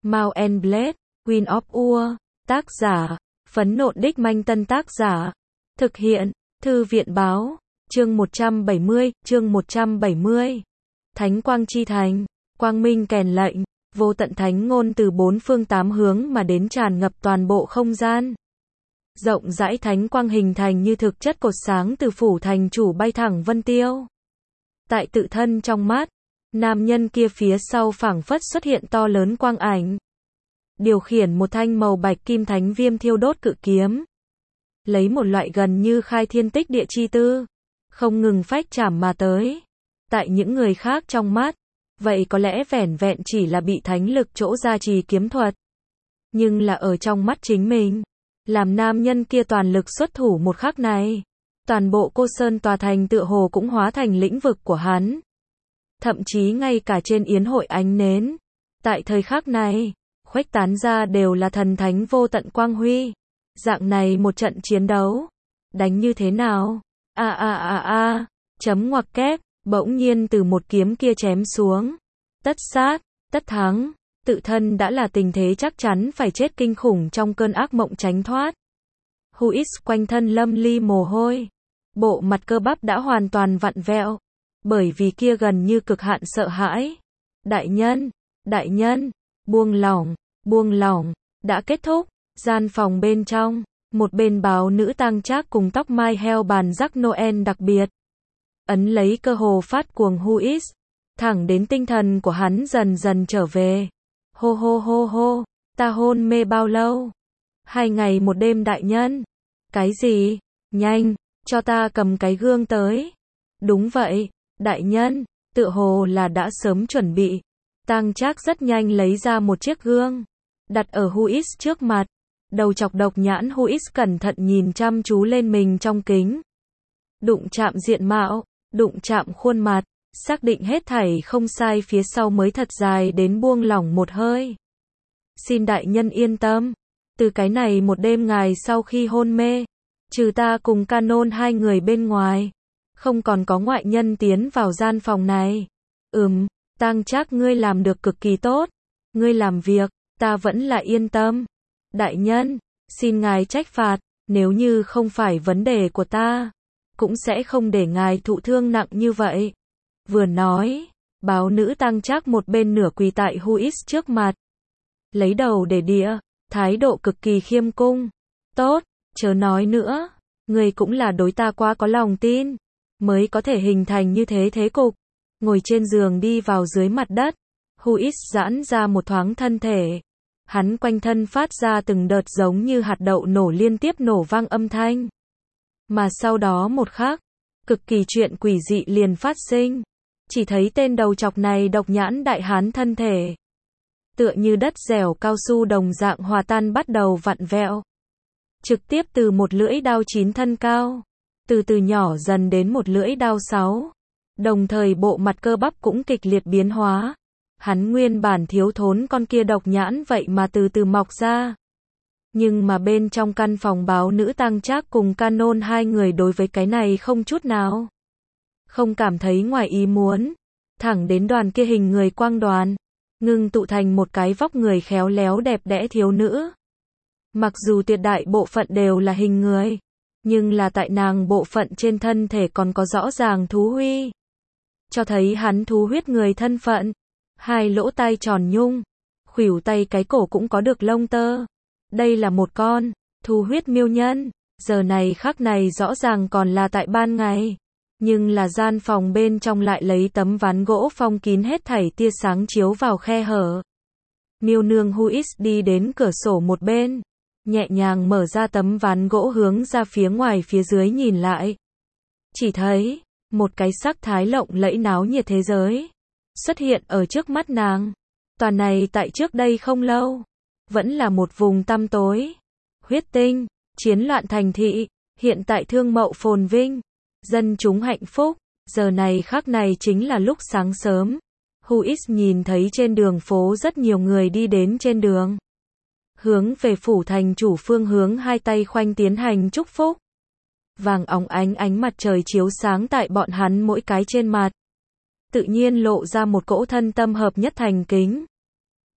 Mount and Blade, Queen of Ur, tác giả, Phấn Nộn Đích Manh Tân tác giả, thực hiện, Thư viện báo, chương 170, Thánh Quang Chi Thành, Quang Minh Kèn lệnh, vô tận thánh ngôn từ bốn phương tám hướng mà đến tràn ngập toàn bộ không gian. Rộng rãi thánh quang hình thành như thực chất cột sáng từ phủ thành chủ bay thẳng vân tiêu. Tại tự thân trong mắt, nam nhân kia phía sau phảng phất xuất hiện to lớn quang ảnh. Điều khiển một thanh màu bạch kim thánh viêm thiêu đốt cự kiếm. Lấy một loại gần như khai thiên tích địa chi tư, không ngừng phách chảm mà tới. Tại những người khác trong mắt, vậy có lẽ vẻn vẹn chỉ là bị thánh lực chỗ gia trì kiếm thuật. Nhưng là ở trong mắt chính mình, làm nam nhân kia toàn lực xuất thủ một khắc này, toàn bộ Cô Sơn tòa thành tựa hồ cũng hóa thành lĩnh vực của hắn. Thậm chí ngay cả trên yến hội ánh nến, tại thời khắc này, khuếch tán ra đều là thần thánh vô tận quang huy. Dạng này một trận chiến đấu, đánh như thế nào? Chấm ngoặc kép, bỗng nhiên từ một kiếm kia chém xuống. Tất sát, tất thắng, tự thân đã là tình thế chắc chắn phải chết kinh khủng trong cơn ác mộng tránh thoát. Huis quanh thân lâm ly mồ hôi. Bộ mặt cơ bắp đã hoàn toàn vặn vẹo. Bởi vì kia gần như cực hạn sợ hãi. Đại nhân, buông lỏng, đã kết thúc. Gian phòng bên trong, một bên báo nữ tang trác cùng tóc mai heo bàn rắc Noel đặc biệt. Ấn lấy cơ hồ phát cuồng Huis, thẳng đến tinh thần của hắn dần dần trở về. Hô, ta hôn mê bao lâu? 2 ngày 1 đêm đại nhân. Cái gì? Nhanh, cho ta cầm cái gương tới. Đúng vậy, đại nhân, tựa hồ là đã sớm chuẩn bị. Tang trác rất nhanh lấy ra một chiếc gương, đặt ở Huis trước mặt. Đầu chọc độc nhãn Huis cẩn thận nhìn chăm chú lên mình trong kính. Đụng chạm diện mạo, đụng chạm khuôn mặt, xác định hết thảy không sai phía sau mới thật dài đến buông lỏng một hơi. Xin đại nhân yên tâm, từ cái này một đêm ngài sau khi hôn mê, trừ ta cùng Canon 2 người bên ngoài, không còn có ngoại nhân tiến vào gian phòng này. Tang trác ngươi làm được cực kỳ tốt, ngươi làm việc, ta vẫn là yên tâm. Đại nhân, xin ngài trách phạt, nếu như không phải vấn đề của ta, cũng sẽ không để ngài thụ thương nặng như vậy. Vừa nói, báo nữ tang trác một bên nửa quỳ tại Huis trước mặt. Lấy đầu để địa, thái độ cực kỳ khiêm cung. Tốt, chớ nói nữa, người cũng là đối ta quá có lòng tin, mới có thể hình thành như thế thế cục. Ngồi trên giường đi vào dưới mặt đất, Huis giãn ra một thoáng thân thể. Hắn quanh thân phát ra từng đợt giống như hạt đậu nổ liên tiếp nổ vang âm thanh. Mà sau đó một khắc, cực kỳ chuyện quỷ dị liền phát sinh. Chỉ thấy tên đầu chọc này độc nhãn đại hán thân thể, tựa như đất dẻo cao su đồng dạng hòa tan bắt đầu vặn vẹo. Trực tiếp từ một lưỡi đao 9 thân cao, từ từ nhỏ dần đến một lưỡi đao 6. Đồng thời bộ mặt cơ bắp cũng kịch liệt biến hóa. Hắn nguyên bản thiếu thốn con kia độc nhãn vậy mà từ từ mọc ra. Nhưng mà bên trong căn phòng báo nữ tang trác cùng Canon 2 người đối với cái này không chút nào không cảm thấy ngoài ý muốn. Thẳng đến đoàn kia hình người quang đoàn, ngưng tụ thành một cái vóc người khéo léo đẹp đẽ thiếu nữ. Mặc dù tuyệt đại bộ phận đều là hình người, nhưng là tại nàng bộ phận trên thân thể còn có rõ ràng thú huy, cho thấy hắn thú huyết người thân phận. 2 lỗ tai tròn nhung, khuỷu tay cái cổ cũng có được lông tơ. Đây là một con thú huyết miêu nhân. Giờ này khắc này rõ ràng còn là tại ban ngày, nhưng là gian phòng bên trong lại lấy tấm ván gỗ phong kín hết thảy tia sáng chiếu vào khe hở. Miêu nương Huis đi đến cửa sổ một bên, nhẹ nhàng mở ra tấm ván gỗ hướng ra phía ngoài phía dưới nhìn lại. Chỉ thấy một cái sắc thái lộng lẫy náo nhiệt thế giới xuất hiện ở trước mắt nàng. Toàn này tại trước đây không lâu, vẫn là một vùng tăm tối. Huyết tinh, chiến loạn thành thị, hiện tại thương mậu phồn vinh, dân chúng hạnh phúc. Giờ này khắc này chính là lúc sáng sớm. Huis nhìn thấy trên đường phố rất nhiều người đi đến trên đường, hướng về phủ thành chủ phương hướng hai tay khoanh tiến hành chúc phúc. Vàng óng ánh mặt trời chiếu sáng tại bọn hắn mỗi cái trên mặt, tự nhiên lộ ra một cỗ thân tâm hợp nhất thành kính.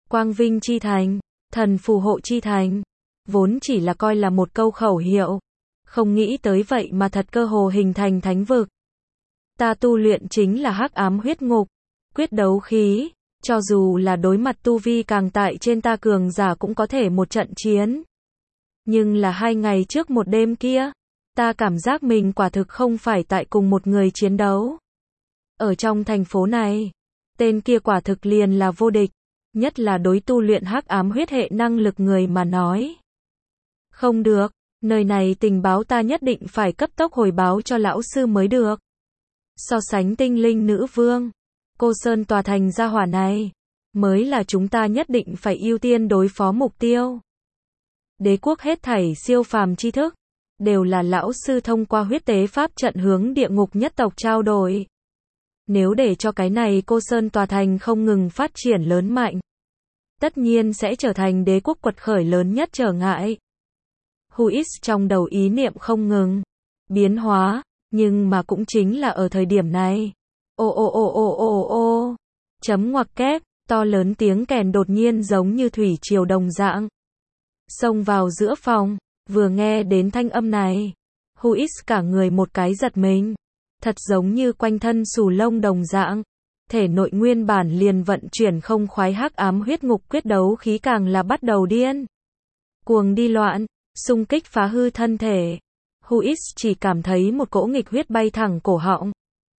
quang vinh chi thành, thần phù hộ chi thành, vốn chỉ là coi là một câu khẩu hiệu, không nghĩ tới vậy mà thật cơ hồ hình thành thánh vực. Ta tu luyện chính là hắc ám huyết ngục, quyết đấu khí, cho dù là đối mặt tu vi càng tại trên ta cường giả cũng có thể một trận chiến. Nhưng là 2 ngày trước một đêm kia, ta cảm giác mình quả thực không phải tại cùng một người chiến đấu. Ở trong thành phố này, tên kia quả thực liền là vô địch, nhất là đối tu luyện hắc ám huyết hệ năng lực người mà nói. Không được, nơi này tình báo ta nhất định phải cấp tốc hồi báo cho lão sư mới được. So sánh tinh linh nữ vương, cô Sơn tòa thành gia hỏa này, mới là chúng ta nhất định phải ưu tiên đối phó mục tiêu. Đế quốc hết thảy siêu phàm tri thức, đều là lão sư thông qua huyết tế pháp trận hướng địa ngục nhất tộc trao đổi. Nếu để cho cái này cô Sơn tòa thành không ngừng phát triển lớn mạnh, tất nhiên sẽ trở thành đế quốc quật khởi lớn nhất trở ngại. Huis trong đầu ý niệm không ngừng biến hóa, nhưng mà cũng chính là ở thời điểm này. Ô, chấm ngoặc kép, to lớn tiếng kèn đột nhiên giống như thủy triều đồng dạng xông vào giữa phòng, vừa nghe đến thanh âm này, Huis cả người một cái giật mình, thật giống như quanh thân xù lông đồng dạng, thể nội nguyên bản liền vận chuyển không khoái hắc ám huyết ngục quyết đấu khí càng là bắt đầu điên cuồng đi loạn, xung kích phá hư thân thể. Huis chỉ cảm thấy một cỗ nghịch huyết bay thẳng cổ họng.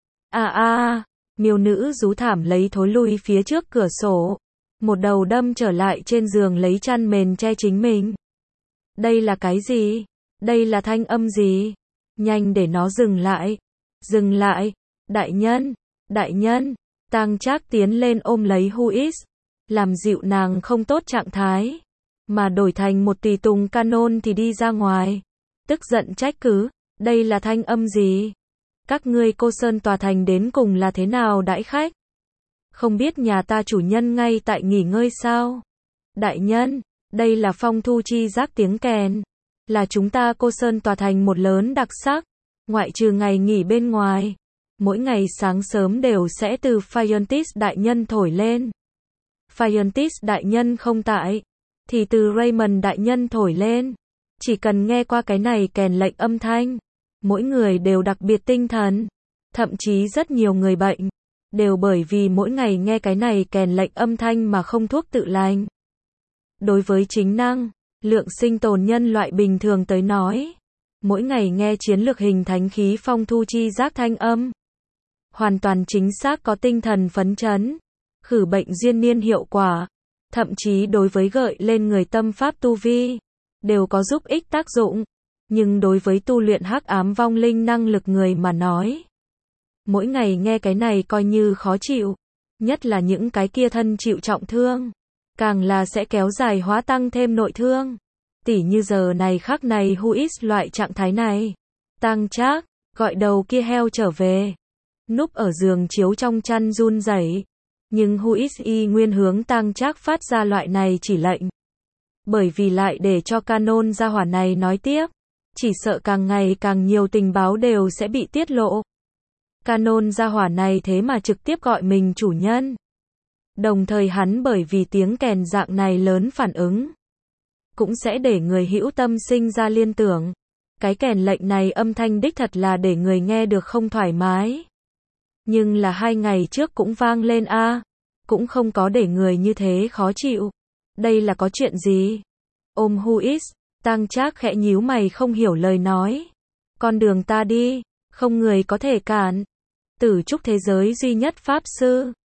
Miêu nữ rú thảm lấy thối lui phía trước cửa sổ, một đầu đâm trở lại trên giường lấy chăn mền che chính mình. Đây là cái gì? Đây là thanh âm gì? Nhanh để nó dừng lại. Dừng lại. Đại nhân. Tang Trác tiến lên ôm lấy Huis, làm dịu nàng không tốt trạng thái, mà đổi thành một tùy tùng Canon thì đi ra ngoài. Tức giận trách cứ, đây là thanh âm gì? Các ngươi cô Sơn tòa thành đến cùng là thế nào đãi khách? Không biết nhà ta chủ nhân ngay tại nghỉ ngơi sao? Đại nhân, đây là phong thu chi giác tiếng kèn, là chúng ta cô Sơn tòa thành một lớn đặc sắc, ngoại trừ ngày nghỉ bên ngoài, mỗi ngày sáng sớm đều sẽ từ Phiontis đại nhân thổi lên. Phiontis đại nhân không tại, thì từ Raymond đại nhân thổi lên. Chỉ cần nghe qua cái này kèn lệnh âm thanh, mỗi người đều đặc biệt tinh thần, thậm chí rất nhiều người bệnh, đều bởi vì mỗi ngày nghe cái này kèn lệnh âm thanh mà không thuốc tự lành. Đối với chính năng, lượng sinh tồn nhân loại bình thường tới nói, mỗi ngày nghe chiến lược hình thánh khí phong thu chi giác thanh âm, hoàn toàn chính xác có tinh thần phấn chấn, khử bệnh duyên niên hiệu quả, thậm chí đối với gợi lên người tâm pháp tu vi, đều có giúp ích tác dụng. Nhưng đối với tu luyện hắc ám vong linh năng lực người mà nói, mỗi ngày nghe cái này coi như khó chịu, nhất là những cái kia thân chịu trọng thương, càng là sẽ kéo dài hóa tăng thêm nội thương. Tỉ như giờ này khắc này Huis loại trạng thái này, Tang Trác gọi đầu kia heo trở về, núp ở giường chiếu trong chăn run rẩy, nhưng Huis y nguyên hướng Tang Trác phát ra loại này chỉ lệnh. Bởi vì lại để cho Canon gia hỏa này nói tiếp, chỉ sợ càng ngày càng nhiều tình báo đều sẽ bị tiết lộ. Canon gia hỏa này thế mà trực tiếp gọi mình chủ nhân. Đồng thời hắn bởi vì tiếng kèn dạng này lớn phản ứng, cũng sẽ để người hữu tâm sinh ra liên tưởng. Cái kèn lệnh này âm thanh đích thật là để người nghe được không thoải mái. Nhưng là 2 ngày trước cũng vang lên cũng không có để người như thế khó chịu. Đây là có chuyện gì? Ôm Huis, Tang Trác khẽ nhíu mày không hiểu lời nói. Con đường ta đi, không người có thể cản. Tử trúc thế giới duy nhất pháp sư,